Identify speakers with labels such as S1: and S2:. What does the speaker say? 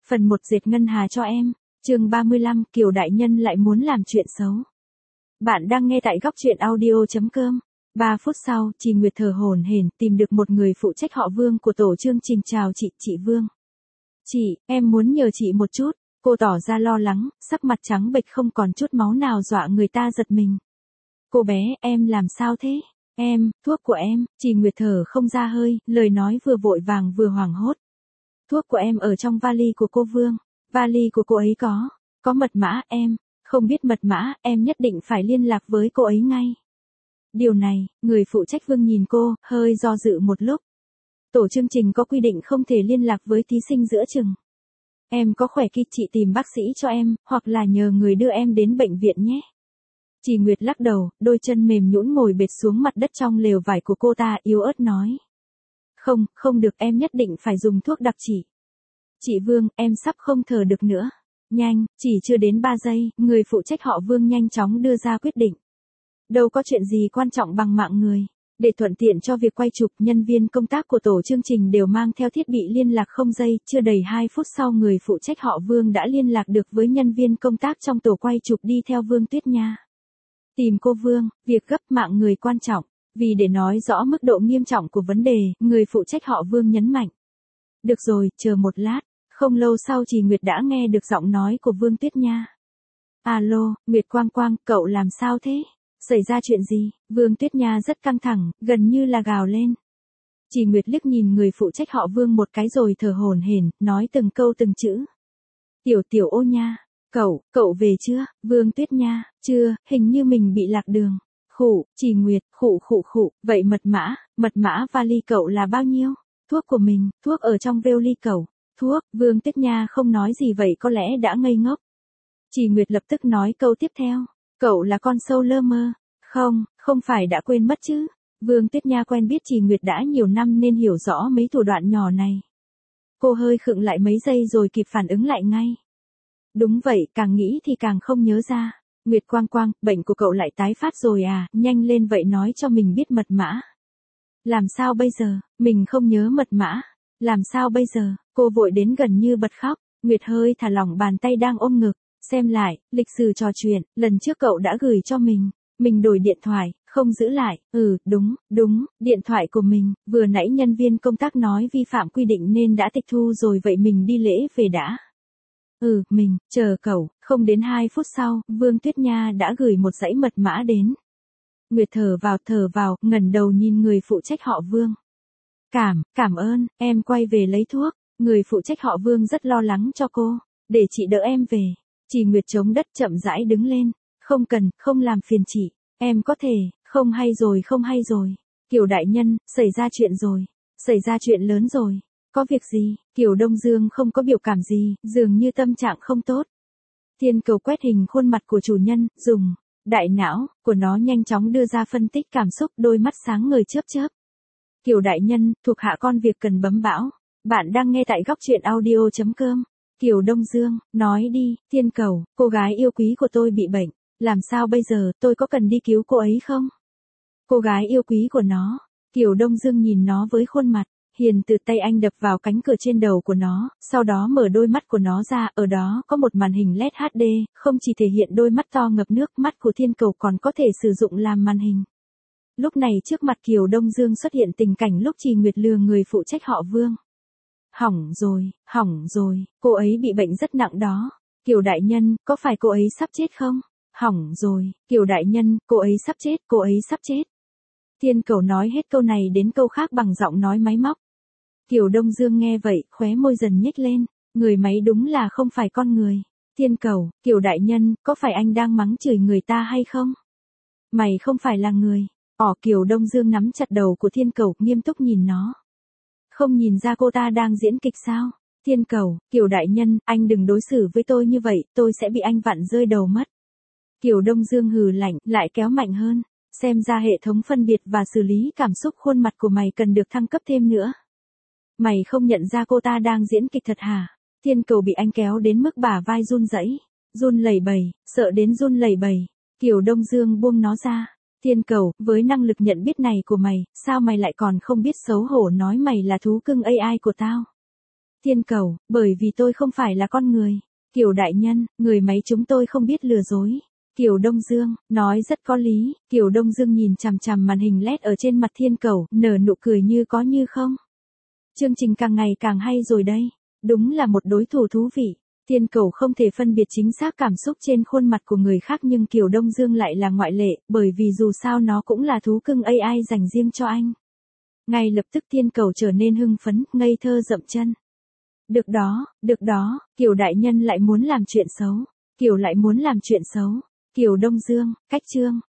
S1: Phần 1 dệt ngân hà cho em. Chương 35, Kiều đại nhân lại muốn làm chuyện xấu. Bạn đang nghe tại góc truyện audio.com. 3 phút sau, chị Nguyệt thở hổn hển tìm được một người phụ trách họ Vương của tổ chương trình. Chào chị Vương. Chị, em muốn nhờ chị một chút. Cô tỏ ra lo lắng, sắc mặt trắng bệch không còn chút máu nào dọa người ta giật mình. Cô bé, em làm sao thế? Thuốc của em. Chị Nguyệt thở không ra hơi, lời nói vừa vội vàng vừa hoảng hốt. Thuốc của em ở trong vali của cô Vương. Vali của cô ấy có mật mã. Em không biết mật mã, em nhất định phải liên lạc với cô ấy ngay. Điều này, người phụ trách Vương nhìn cô, hơi do dự một lúc. Tổ chương trình có quy định không thể liên lạc với thí sinh giữa chừng. Em có khỏe khi chị tìm bác sĩ cho em, hoặc là nhờ người đưa em đến bệnh viện nhé. Chị Nguyệt lắc đầu, đôi chân mềm nhũn ngồi bệt xuống mặt đất trong lều vải của cô ta, yếu ớt nói. Không được, em nhất định phải dùng thuốc đặc trị. Chị Vương, em sắp không thở được nữa. Nhanh, chỉ chưa đến 3 giây, người phụ trách họ Vương nhanh chóng đưa ra quyết định. Đâu có chuyện gì quan trọng bằng mạng người. Để thuận tiện cho việc quay chụp, nhân viên công tác của tổ chương trình đều mang theo thiết bị liên lạc không dây. Chưa đầy 2 phút sau, người phụ trách họ Vương đã liên lạc được với nhân viên công tác trong tổ quay chụp đi theo Vương Tuyết Nha. Tìm cô Vương, việc gấp, mạng người quan trọng. Vì để nói rõ mức độ nghiêm trọng của vấn đề, người phụ trách họ Vương nhấn mạnh. Được rồi, chờ một lát. Không lâu sau chị Nguyệt đã nghe được giọng nói của Vương Tuyết Nha. Alo, Nguyệt Quang Quang, cậu làm sao thế? Xảy ra chuyện gì? Vương Tuyết Nha rất căng thẳng, gần như là gào lên. Chị Nguyệt liếc nhìn người phụ trách họ Vương một cái rồi thở hổn hển, nói từng câu từng chữ. Tiểu ô nha, cậu về chưa? Vương Tuyết Nha, chưa, hình như mình bị lạc đường. Chị Nguyệt, khụ, vậy mật mã vali cậu là bao nhiêu? Thuốc của mình, thuốc ở trong vali cậu. Thuốc, Vương Tuyết Nha không nói gì vậy có lẽ đã ngây ngốc. Chị Nguyệt lập tức nói câu tiếp theo. Cậu là con sâu lơ mơ. Không phải đã quên mất chứ. Vương Tuyết Nha quen biết chị Nguyệt đã nhiều năm nên hiểu rõ mấy thủ đoạn nhỏ này. Cô hơi khựng lại mấy giây rồi kịp phản ứng lại ngay. Đúng vậy, càng nghĩ thì càng không nhớ ra. Nguyệt Quang Quang, bệnh của cậu lại tái phát rồi à, nhanh lên vậy nói cho mình biết mật mã. Làm sao bây giờ, mình không nhớ mật mã. Làm sao bây giờ, cô vội đến gần như bật khóc. Nguyệt hơi thả lỏng bàn tay đang ôm ngực. Xem lại, lịch sử trò chuyện, lần trước cậu đã gửi cho mình đổi điện thoại, không giữ lại. Đúng, điện thoại của mình, vừa nãy nhân viên công tác nói vi phạm quy định nên đã tịch thu rồi, vậy mình đi lễ về đã. Mình, chờ cậu. Không đến 2 phút sau, Vương Tuyết Nha đã gửi một dãy mật mã đến. Nguyệt thở vào, ngẩng đầu nhìn người phụ trách họ Vương. Cảm ơn, em quay về lấy thuốc. Người phụ trách họ Vương rất lo lắng cho cô. Để chị đỡ em về. Chị Nguyệt chống đất chậm rãi đứng lên. Không cần, không làm phiền chị. Em có thể, không hay rồi. Kiều đại nhân, xảy ra chuyện rồi. Xảy ra chuyện lớn rồi. Có việc gì? Kiều Đông Dương không có biểu cảm gì, dường như tâm trạng không tốt. Thiên Cầu quét hình khuôn mặt của chủ nhân, dùng đại não của nó nhanh chóng đưa ra phân tích cảm xúc, đôi mắt sáng ngời chớp. Kiều đại nhân, thuộc hạ con việc cần bấm bão. Bạn đang nghe tại góc truyện audio.com. Kiều Đông Dương, nói đi. Thiên Cầu, cô gái yêu quý của tôi bị bệnh. Làm sao bây giờ, tôi có cần đi cứu cô ấy không? Cô gái yêu quý của nó. Kiều Đông Dương nhìn nó với khuôn mặt hiền từ, tay anh đập vào cánh cửa trên đầu của nó, sau đó mở đôi mắt của nó ra, ở đó có một màn hình LED HD, không chỉ thể hiện đôi mắt to ngập nước, mắt của Thiên Cầu còn có thể sử dụng làm màn hình. Lúc này trước mặt Kiều Đông Dương xuất hiện tình cảnh lúc chị Nguyệt lừa người phụ trách họ Vương. Hỏng rồi, cô ấy bị bệnh rất nặng đó. Kiều đại nhân, có phải cô ấy sắp chết không? Hỏng rồi, Kiều đại nhân, cô ấy sắp chết. Thiên Cầu nói hết câu này đến câu khác bằng giọng nói máy móc. Kiều Đông Dương nghe vậy, khóe môi dần nhếch lên. Người máy đúng là không phải con người. Thiên Cầu, Kiều đại nhân, có phải anh đang mắng chửi người ta hay không? Mày không phải là người. Kiều Đông Dương nắm chặt đầu của Thiên Cầu, nghiêm túc nhìn nó. Không nhìn ra cô ta đang diễn kịch sao? Thiên Cầu, Kiều đại nhân, anh đừng đối xử với tôi như vậy, tôi sẽ bị anh vặn rơi đầu mất. Kiều Đông Dương hừ lạnh, lại kéo mạnh hơn. Xem ra hệ thống phân biệt và xử lý cảm xúc khuôn mặt của mày cần được thăng cấp thêm nữa. Mày không nhận ra cô ta đang diễn kịch thật hả? Thiên Cầu bị anh kéo đến mức bả vai run rẩy, run lẩy bẩy, sợ đến run lẩy bẩy. Kiều Đông Dương buông nó ra. Thiên Cầu, với năng lực nhận biết này của mày, sao mày lại còn không biết xấu hổ nói mày là thú cưng AI của tao? Thiên Cầu, bởi vì tôi không phải là con người. Kiều đại nhân, người máy chúng tôi không biết lừa dối. Kiều Đông Dương, nói rất có lý. Kiều Đông Dương nhìn chằm chằm màn hình LED ở trên mặt Thiên Cầu, nở nụ cười như có như không. Chương trình càng ngày càng hay rồi đây. Đúng là một đối thủ thú vị. Thiên Cầu không thể phân biệt chính xác cảm xúc trên khuôn mặt của người khác nhưng Kiều Đông Dương lại là ngoại lệ, bởi vì dù sao nó cũng là thú cưng AI dành riêng cho anh. Ngay lập tức Thiên Cầu trở nên hưng phấn, ngây thơ dậm chân. Được đó, Kiều đại nhân lại muốn làm chuyện xấu. Kiều lại muốn làm chuyện xấu. Kiều Đông Dương, cách chương.